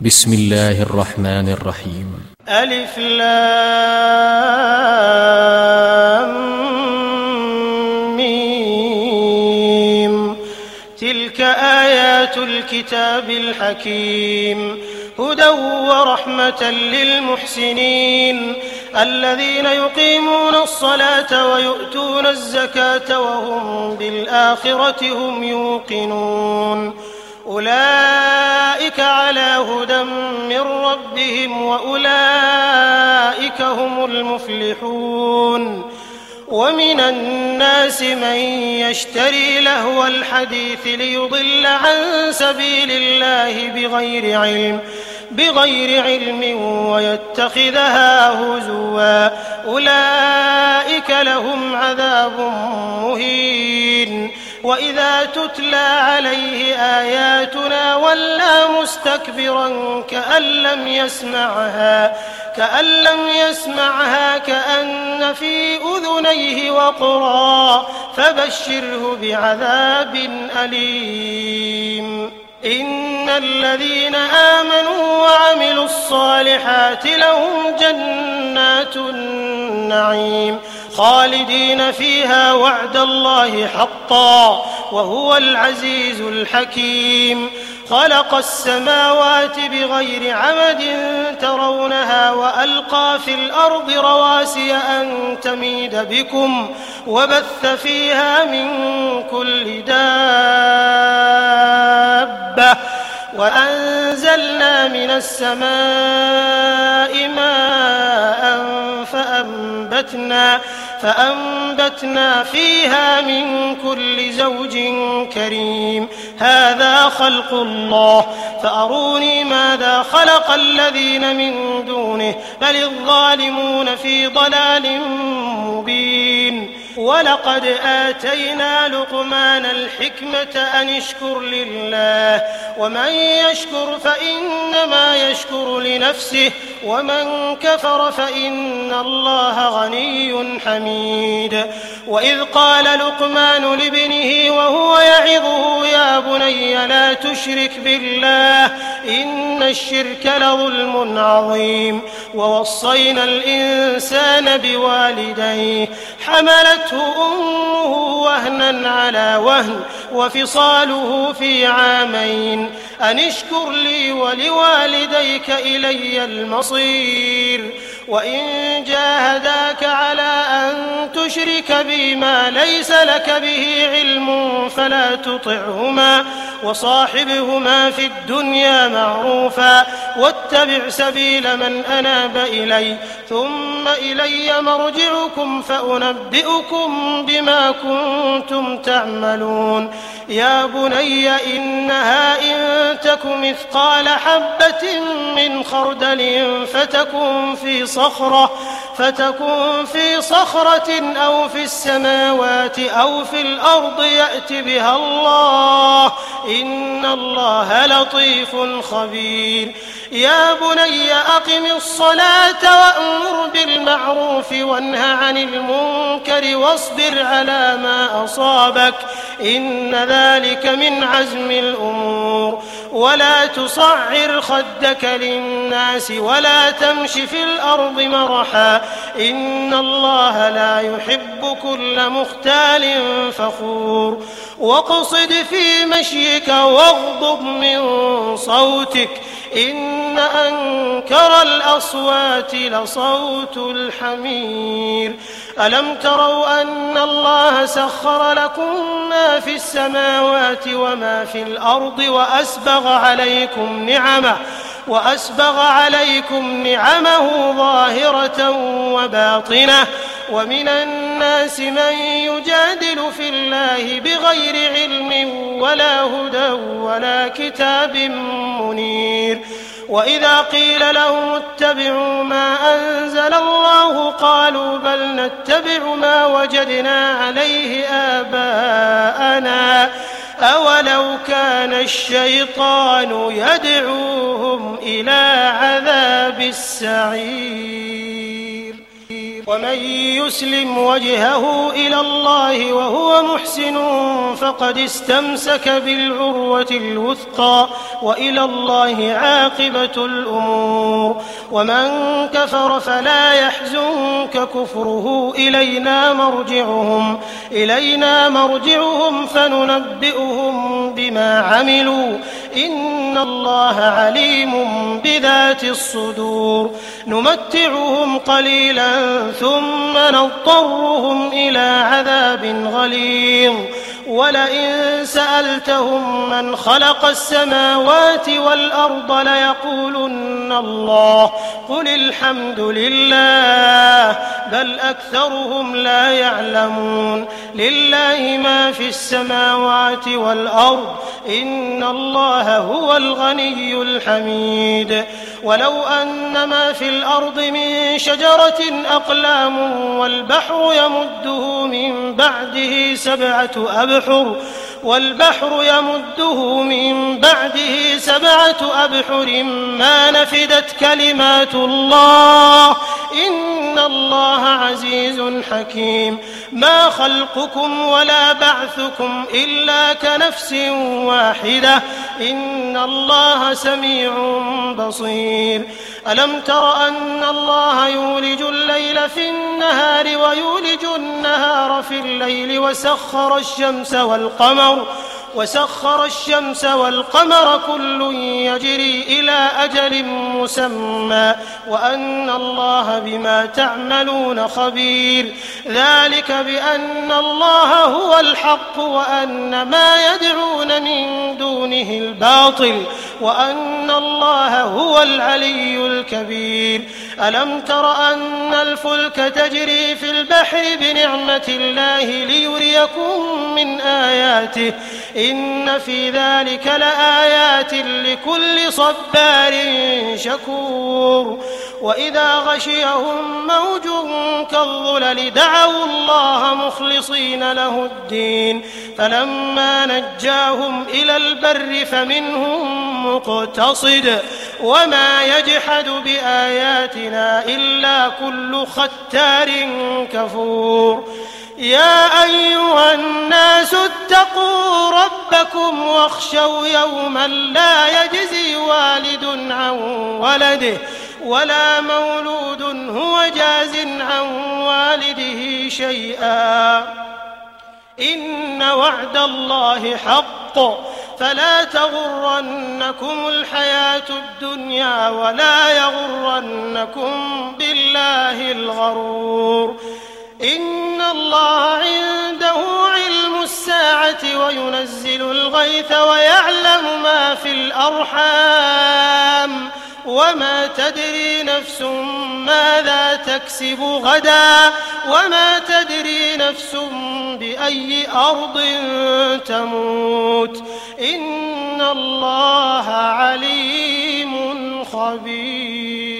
بسم الله الرحمن الرحيم. ألف لام ميم. تلك آيات الكتاب الحكيم، هدى ورحمة للمحسنين الذين يقيمون الصلاة ويؤتون الزكاة وهم بالآخرة هم يوقنون. أولئك على هدى من ربهم وأولئك هم المفلحون. ومن الناس من يشتري لهو الحديث ليضل عن سبيل الله بغير علم ويتخذها هزوا، أولئك لهم عذاب مهين. وإذا تتلى عليه آياتنا ولى مستكبرا كأن لم يسمعها كأن في أذنيه وقرا، فبشره بعذاب أليم. إن الذين آمنوا وعملوا الصالحات لهم جنات النعيم خالدين فيها وعد الله حقا وهو العزيز الحكيم. خلق السماوات بغير عمد ترونها وألقى في الأرض رواسي أن تميد بكم وبث فيها من كل دابة وأنزلنا من السماء ماء فأنبتنا فيها من كل زوج كريم. هذا خلق الله فأروني ماذا خلق الذين من دونه بل الظالمون في ضلال مبين. ولقد آتينا لقمان الحكمة أن اشكر لله ومن يشكر فإنما يشكر لنفسه ومن كفر فإن الله غني حميد. وإذ قال لقمان لابنه وهو يعظه يا بني لا تشرك بالله إن الشرك لظلم عظيم. ووصينا الإنسان بوالديه حملته أمه وهنا على وهن وفصاله في عامين أن اشكر لي ولوالديك إلي المصير. وإن جاهداك على أن تشرك بي ما ليس لك به علم فلا تطعهما وصاحبهما في الدنيا معروفا واتبع سبيل من أناب إلي ثم إلي مرجعكم فأنبئكم بما كنتم تعملون. يا بني إنها إن تك مثقال حبة من خردل فتكن في صخرة أو في السماوات أو في الأرض يأت بها الله إن الله لطيف خبير. يا بني أقم الصلاة وأمر بالمعروف وانه عن المنكر واصبر على ما أصابك إن ذلك من عزم الأمور. ولا تصعر خدك للناس ولا تمش في الأرض مرحا إن الله لا يحب كل مختال فخور. واقصد في مشيك واغضض من صوتك إن أنكر الأصوات لصوت الحمير. ألم تروا أن الله سخر لكم ما في السماوات وما في الأرض وأسبغ عليكم نعمه ظاهرة وباطنة ومن الناس من يجادل في الله بغير علم ولا هدى ولا كتاب منير. وإذا قيل لهم اتبعوا ما أنزل الله قالوا بل نتبع ما وجدنا عليه آباءنا أولو كان الشيطان يدعوهم إلى عذاب السعير. ومن يسلم وجهه إلى الله وهو محسن فقد استمسك بالعروة الوثقى وإلى الله عاقبة الأمور ومن كفر فلا يحزنك كفره إلينا مرجعهم فننبئهم بما عملوا إن الله عليم بذات الصدور نمتعهم قليلا ثم نضطرهم إلى عذاب غليظ ولئن سألتهم من خلق السماوات والأرض ليقولن الله قل الحمد لله بل أكثرهم لا يعلمون لله ما في السماوات والأرض إن الله هو الغني الحميد ولو أن ما في الأرض من شجرة أقلام والبحر يمده من بعده سبعة أبحر ما نفدت كلمات الله إن الله عزيز حكيم ما خلقكم ولا بعثكم إلا كنفس واحدة إن الله سميع بصير ألم تر أن الله يولج الليل في النهار ويولج النهار في الليل وسخر الشمس والقمر كل يجري إلى أجل مسمى وأن الله بما تعملون خبير ذلك بأن الله هو الحق وأن ما يدعون من دونه الباطل وأن الله هو العلي الكبير ألم تر أن الفلك تجري في البحر بنعمة الله ليريكم من آياته إن في ذلك لآيات لكل صبار شكور وإذا غشيهم موج كالظلل دعوا الله مخلصين له الدين فلما نجاهم إلى البر فمنهم مقتصد وما يجحد بآياتنا إلا كل ختار كفور يا أيها الناس اتقوا ربكم واخشوا يوما لا يجزي والد عن ولده ولا مولود هو جاز عن والده شيئا إن وعد الله حق فلا تغرنكم الحياة الدنيا ولا يغرنكم بالله الغرور إن الله عنده علم الساعة وينزل الغيث ويعلم ما في الأرحام وما تدري نفس ماذا تكسب غدا وما تدري نفس بأي أرض تموت إن الله عليم خبير